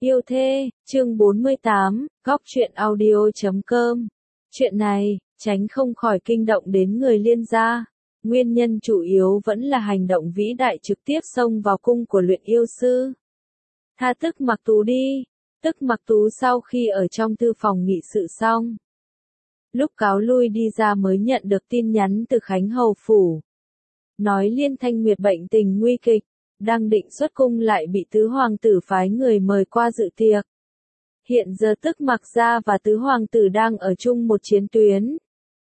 Yêu thê, chương 48, góc truyện audio.com. Chuyện này, tránh không khỏi kinh động đến người Liên gia. Nguyên nhân chủ yếu vẫn là hành động vĩ đại trực tiếp xông vào cung của luyện yêu sư. Tha Tức Mặc Tú đi. Tức Mặc Tú sau khi ở trong thư phòng nghị sự xong, lúc cáo lui đi ra mới nhận được tin nhắn từ Khánh Hầu Phủ. Nói Liên Thanh Nguyệt bệnh tình nguy kịch, đang định xuất cung lại bị tứ hoàng tử phái người mời qua dự tiệc. Hiện giờ Tức Mặc gia và tứ hoàng tử đang ở chung một chiến tuyến.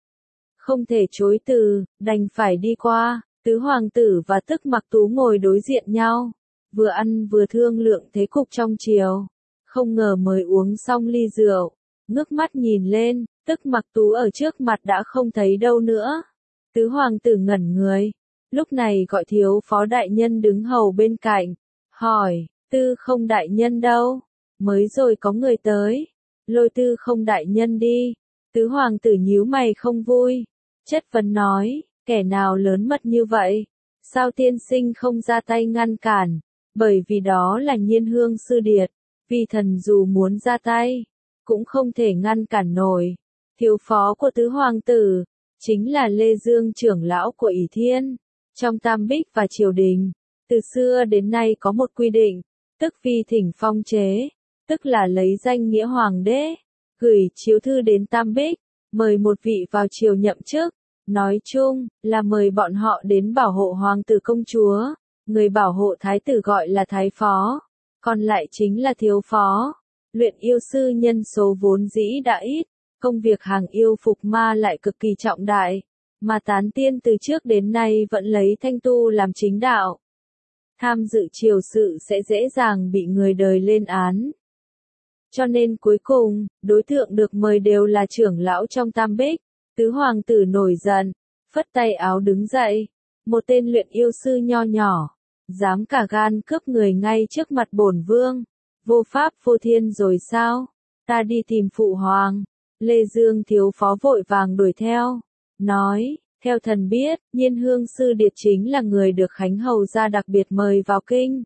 Không thể chối từ, đành phải đi qua. Tứ hoàng tử và Tức Mặc Tú ngồi đối diện nhau, vừa ăn vừa thương lượng thế cục trong triều. Không ngờ mới uống xong ly rượu, ngước mắt nhìn lên, Tức Mặc Tú ở trước mặt đã không thấy đâu nữa. Tứ hoàng tử ngẩn người, lúc này gọi thiếu phó đại nhân đứng hầu bên cạnh, hỏi, Tư Không đại nhân đâu? Mới rồi có người tới, lôi Tư Không đại nhân đi. Tứ hoàng tử nhíu mày không vui, chất vấn nói, kẻ nào lớn mật như vậy? Sao tiên sinh không ra tay ngăn cản? Bởi vì đó là Nhiên Hương sư điệt, vì thần dù muốn ra tay, cũng không thể ngăn cản nổi. Thiếu phó của tứ hoàng tử, chính là Lê Dương trưởng lão của ỷ Thiên. Trong Tam Bích và triều đình, từ xưa đến nay có một quy định, tức vi thỉnh phong chế, tức là lấy danh nghĩa hoàng đế, gửi chiếu thư đến Tam Bích, mời một vị vào triều nhậm chức. Nói chung là mời bọn họ đến bảo hộ hoàng tử công chúa, người bảo hộ thái tử gọi là thái phó, còn lại chính là thiếu phó. Luyện yêu sư nhân số vốn dĩ đã ít, công việc hàng yêu phục ma lại cực kỳ trọng đại, mà tán tiên từ trước đến nay vẫn lấy thanh tu làm chính đạo. Tham dự triều sự sẽ dễ dàng bị người đời lên án. Cho nên cuối cùng, đối tượng được mời đều là trưởng lão trong Tam Bích. Tứ hoàng tử nổi giận, phất tay áo đứng dậy. Một tên luyện yêu sư nho nhỏ, dám cả gan cướp người ngay trước mặt bổn vương. Vô pháp vô thiên rồi sao? Ta đi tìm phụ hoàng. Lê Dương thiếu phó vội vàng đuổi theo, nói, theo thần biết, Nhiên Hương sư điệt chính là người được Khánh Hầu gia đặc biệt mời vào kinh.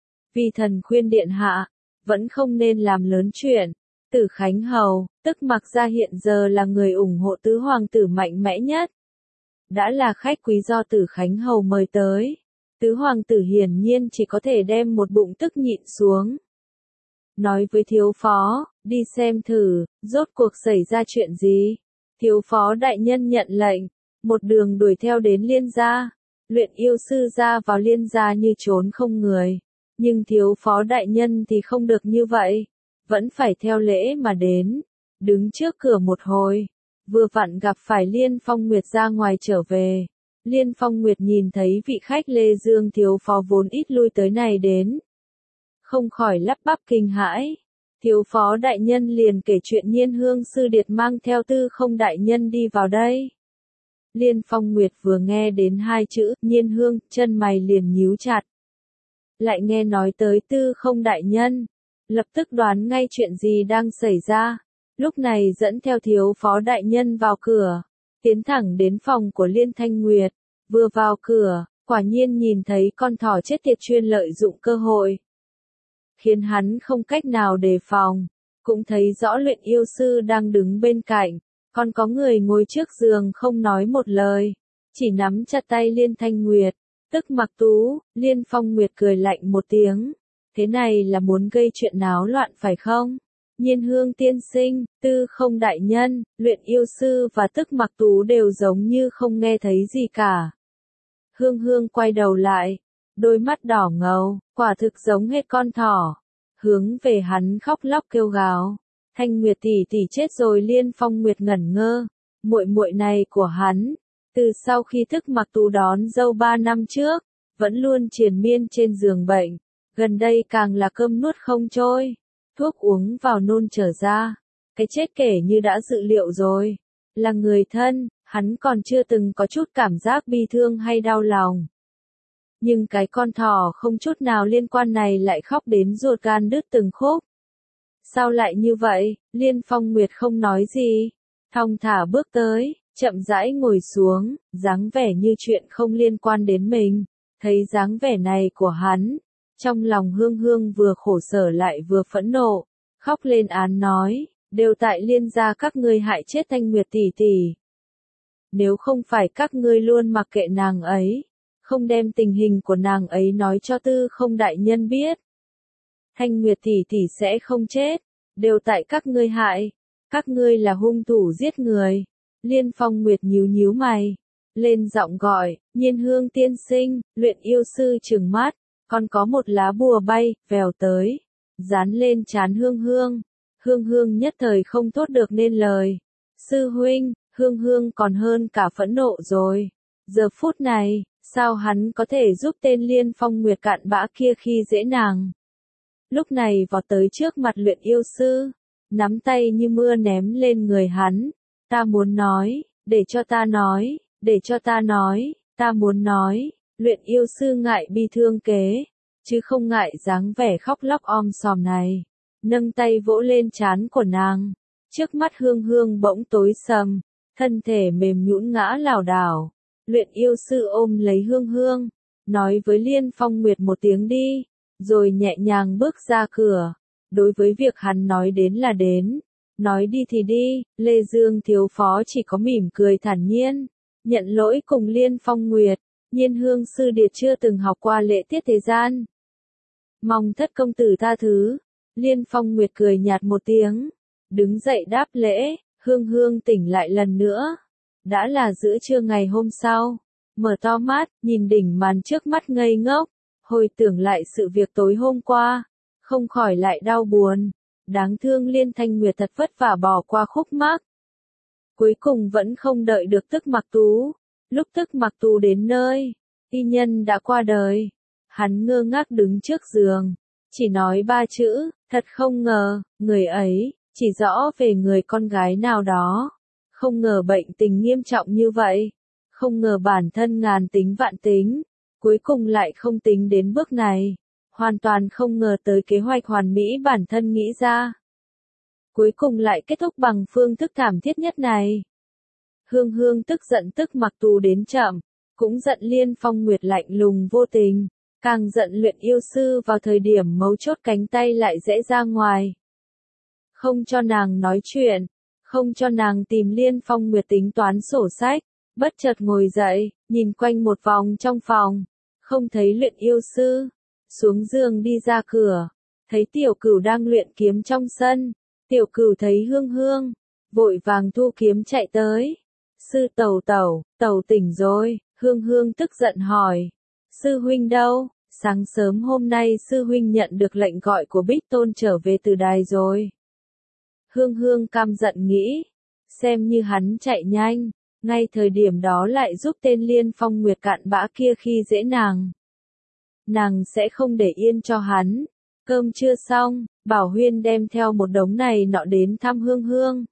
Vì thần khuyên điện hạ, vẫn không nên làm lớn chuyện. Tử Khánh Hầu, Tức Mặc gia hiện giờ là người ủng hộ tứ hoàng tử mạnh mẽ nhất. Đã là khách quý do Tử Khánh Hầu mời tới, tứ hoàng tử hiển nhiên chỉ có thể đem một bụng tức nhịn xuống. Nói với thiếu phó, đi xem thử, rốt cuộc xảy ra chuyện gì. Thiếu phó đại nhân nhận lệnh, một đường đuổi theo đến Liên gia. Luyện yêu sư ra vào Liên gia như trốn không người. Nhưng thiếu phó đại nhân thì không được như vậy, vẫn phải theo lễ mà đến. Đứng trước cửa một hồi, vừa vặn gặp phải Liên Phong Nguyệt ra ngoài trở về. Liên Phong Nguyệt nhìn thấy vị khách Lê Dương thiếu phó vốn ít lui tới này đến, không khỏi lắp bắp kinh hãi. Thiếu phó đại nhân liền kể chuyện Nhiên Hương sư điệt mang theo Tư Không đại nhân đi vào đây. Liên Phong Nguyệt vừa nghe đến hai chữ Nhiên Hương, chân mày liền nhíu chặt. Lại nghe nói tới Tư Không đại nhân, lập tức đoán ngay chuyện gì đang xảy ra. Lúc này dẫn theo thiếu phó đại nhân vào cửa, tiến thẳng đến phòng của Liên Thanh Nguyệt. Vừa vào cửa, quả nhiên nhìn thấy con thỏ chết tiệt chuyên lợi dụng cơ hội, khiến hắn không cách nào đề phòng. Cũng thấy rõ luyện yêu sư đang đứng bên cạnh, còn có người ngồi trước giường không nói một lời, chỉ nắm chặt tay Liên Thanh Nguyệt. Tức Mặc Tú. Liên Phong Nguyệt cười lạnh một tiếng, thế này là muốn gây chuyện náo loạn phải không? Nhiên Hương tiên sinh, Tư Không đại nhân, luyện yêu sư và Tức Mặc Tú đều giống như không nghe thấy gì cả. Hương Hương quay đầu lại, đôi mắt đỏ ngầu, quả thực giống hết con thỏ, hướng về hắn khóc lóc kêu gào. Thanh Nguyệt tỷ tỷ chết rồi. Liên Phong Nguyệt ngẩn ngơ, muội muội này của hắn, từ sau khi Tức Mặc Tú đón dâu 3 năm trước, vẫn luôn triền miên trên giường bệnh, gần đây càng là cơm nuốt không trôi, thuốc uống vào nôn trở ra, cái chết kể như đã dự liệu rồi. Là người thân, hắn còn chưa từng có chút cảm giác bi thương hay đau lòng. Nhưng cái con thỏ không chút nào liên quan này lại khóc đến ruột gan đứt từng khúc. Sao lại như vậy? Liên Phong Nguyệt không nói gì, thong thả bước tới, chậm rãi ngồi xuống, dáng vẻ như chuyện không liên quan đến mình. Thấy dáng vẻ này của hắn, Trong lòng Hương Hương vừa khổ sở lại vừa phẫn nộ, khóc lên án nói, đều tại Liên gia các ngươi hại chết Thanh Nguyệt tỷ tỷ. Nếu không phải các ngươi luôn mặc kệ nàng ấy, không đem tình hình của nàng ấy nói cho Tư Không đại nhân biết, Thanh Nguyệt tỷ tỷ sẽ không chết, đều tại các ngươi hại, các ngươi là hung thủ giết người. Liên Phong Nguyệt nhíu nhíu mày, lên giọng gọi, Nhiên Hương tiên sinh. Luyện yêu sư trừng mắt, còn có một lá bùa bay, vèo tới, dán lên trán Hương Hương. Hương Hương nhất thời không thốt được nên lời. Sư huynh, Hương Hương còn hơn cả phẫn nộ rồi. Giờ phút này, sao hắn có thể giúp tên Liên Phong Nguyệt cặn bã kia khi dễ nàng? Lúc này vọt tới trước mặt luyện yêu sư, nắm tay như mưa ném lên người hắn. Ta muốn nói, để cho ta nói, để cho ta nói, ta muốn nói. Luyện yêu sư ngại bi thương kế, chứ không ngại dáng vẻ khóc lóc om sòm này. Nâng tay vỗ lên trán của nàng, trước mắt Hương Hương bỗng tối sầm, thân thể mềm nhũn ngã lảo đảo. Luyện yêu sư ôm lấy Hương Hương, nói với Liên Phong Nguyệt một tiếng đi, rồi nhẹ nhàng bước ra cửa. Đối với việc hắn nói đến là đến, nói đi thì đi, Lê Dương thiếu phó chỉ có mỉm cười thản nhiên, nhận lỗi cùng Liên Phong Nguyệt. Nhiên Hương sư điệt chưa từng học qua lễ tiết thế gian, mong thất công tử tha thứ. Liên Phong Nguyệt cười nhạt một tiếng, đứng dậy đáp lễ. Hương Hương tỉnh lại lần nữa, đã là giữa trưa ngày hôm sau, mở to mắt, nhìn đỉnh màn trước mắt ngây ngốc, hồi tưởng lại sự việc tối hôm qua, không khỏi lại đau buồn. Đáng thương Liên Thanh Nguyệt thật vất vả bỏ qua khúc mắc, cuối cùng vẫn không đợi được Tức Mặc Tú. Lúc Tức Mặc Tú đến nơi, y nhân đã qua đời. Hắn ngơ ngác đứng trước giường, chỉ nói ba chữ, thật không ngờ, người ấy, chỉ rõ về người con gái nào đó. Không ngờ bệnh tình nghiêm trọng như vậy, không ngờ bản thân ngàn tính vạn tính, cuối cùng lại không tính đến bước này. Hoàn toàn không ngờ tới kế hoạch hoàn mỹ bản thân nghĩ ra, cuối cùng lại kết thúc bằng phương thức thảm thiết nhất này. Hương Hương tức giận Tức Mặc Tú đến chậm, cũng giận Liên Phong Nguyệt lạnh lùng vô tình, càng giận luyện yêu sư vào thời điểm mấu chốt cánh tay lại rẽ ra ngoài. Không cho nàng nói chuyện, không cho nàng tìm Liên Phong Nguyệt tính toán sổ sách, bất chợt ngồi dậy, nhìn quanh một vòng trong phòng, không thấy luyện yêu sư, xuống giường đi ra cửa, thấy Tiểu Cửu đang luyện kiếm trong sân. Tiểu Cửu thấy Hương Hương, vội vàng thu kiếm chạy tới. Sư tẩu tẩu, tẩu tỉnh rồi. Hương Hương tức giận hỏi, sư huynh đâu? Sáng sớm hôm nay sư huynh nhận được lệnh gọi của Bích Tôn trở về từ đài rồi. Hương Hương căm giận nghĩ, xem như hắn chạy nhanh, ngay thời điểm đó lại giúp tên Liên Phong Nguyệt cặn bã kia khi dễ nàng. Nàng sẽ không để yên cho hắn. Cơm chưa xong, Bảo Huyên đem theo một đống này nọ đến thăm Hương Hương.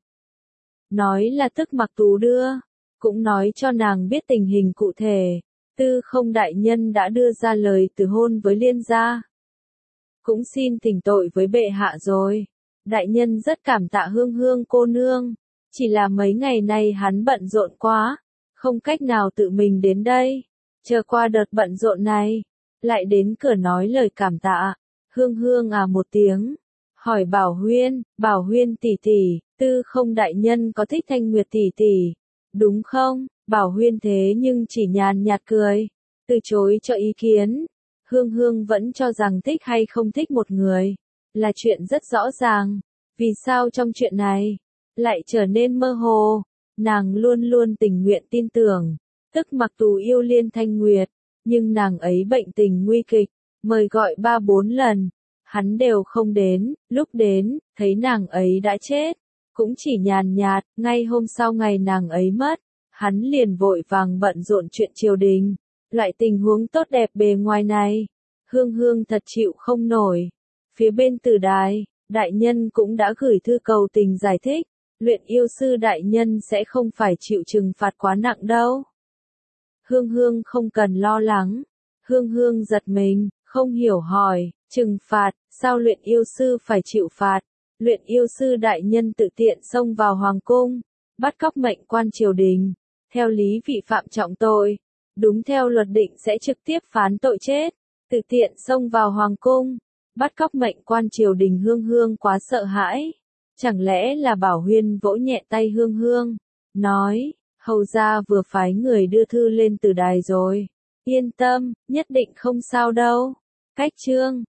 Nói là Tức Mặc Tú đưa, cũng nói cho nàng biết tình hình cụ thể. Tư Không đại nhân đã đưa ra lời từ hôn với Liên gia, cũng xin thỉnh tội với bệ hạ rồi. Đại nhân rất cảm tạ Hương Hương cô nương, chỉ là mấy ngày nay hắn bận rộn quá, không cách nào tự mình đến đây. Chờ qua đợt bận rộn này, lại đến cửa nói lời cảm tạ. Hương Hương à một tiếng, hỏi Bảo Huyên tỷ tỷ, Tư Không đại nhân có thích Thanh Nguyệt tỷ tỷ, đúng không? Bảo Huyên thế nhưng chỉ nhàn nhạt cười, từ chối cho ý kiến. Hương Hương vẫn cho rằng thích hay không thích một người, là chuyện rất rõ ràng. Vì sao trong chuyện này, lại trở nên mơ hồ? Nàng luôn luôn tình nguyện tin tưởng, Tức Mặc Tú yêu Liên Thanh Nguyệt, nhưng nàng ấy bệnh tình nguy kịch, mời gọi 3-4 lần, hắn đều không đến, lúc đến, thấy nàng ấy đã chết, cũng chỉ nhàn nhạt. Ngay hôm sau ngày nàng ấy mất, hắn liền vội vàng bận rộn chuyện triều đình. Loại tình huống tốt đẹp bề ngoài này, Hương Hương thật chịu không nổi. Phía bên Tử đài, đại nhân cũng đã gửi thư cầu tình giải thích, luyện yêu sư đại nhân sẽ không phải chịu trừng phạt quá nặng đâu. Hương Hương không cần lo lắng. Hương Hương giật mình, không hiểu hỏi, trừng phạt, sao luyện yêu sư phải chịu phạt? Luyện yêu sư đại nhân tự tiện xông vào hoàng cung, bắt cóc mệnh quan triều đình, theo lý vị phạm trọng tội, đúng theo luật định sẽ trực tiếp phán tội chết. tự tiện xông vào hoàng cung, bắt cóc mệnh quan triều đình. Hương Hương quá sợ hãi. Chẳng lẽ là Bảo Huyên vỗ nhẹ tay Hương Hương, nói, hầu gia vừa phái người đưa thư lên từ đài rồi. Yên tâm, nhất định không sao đâu. Cách chương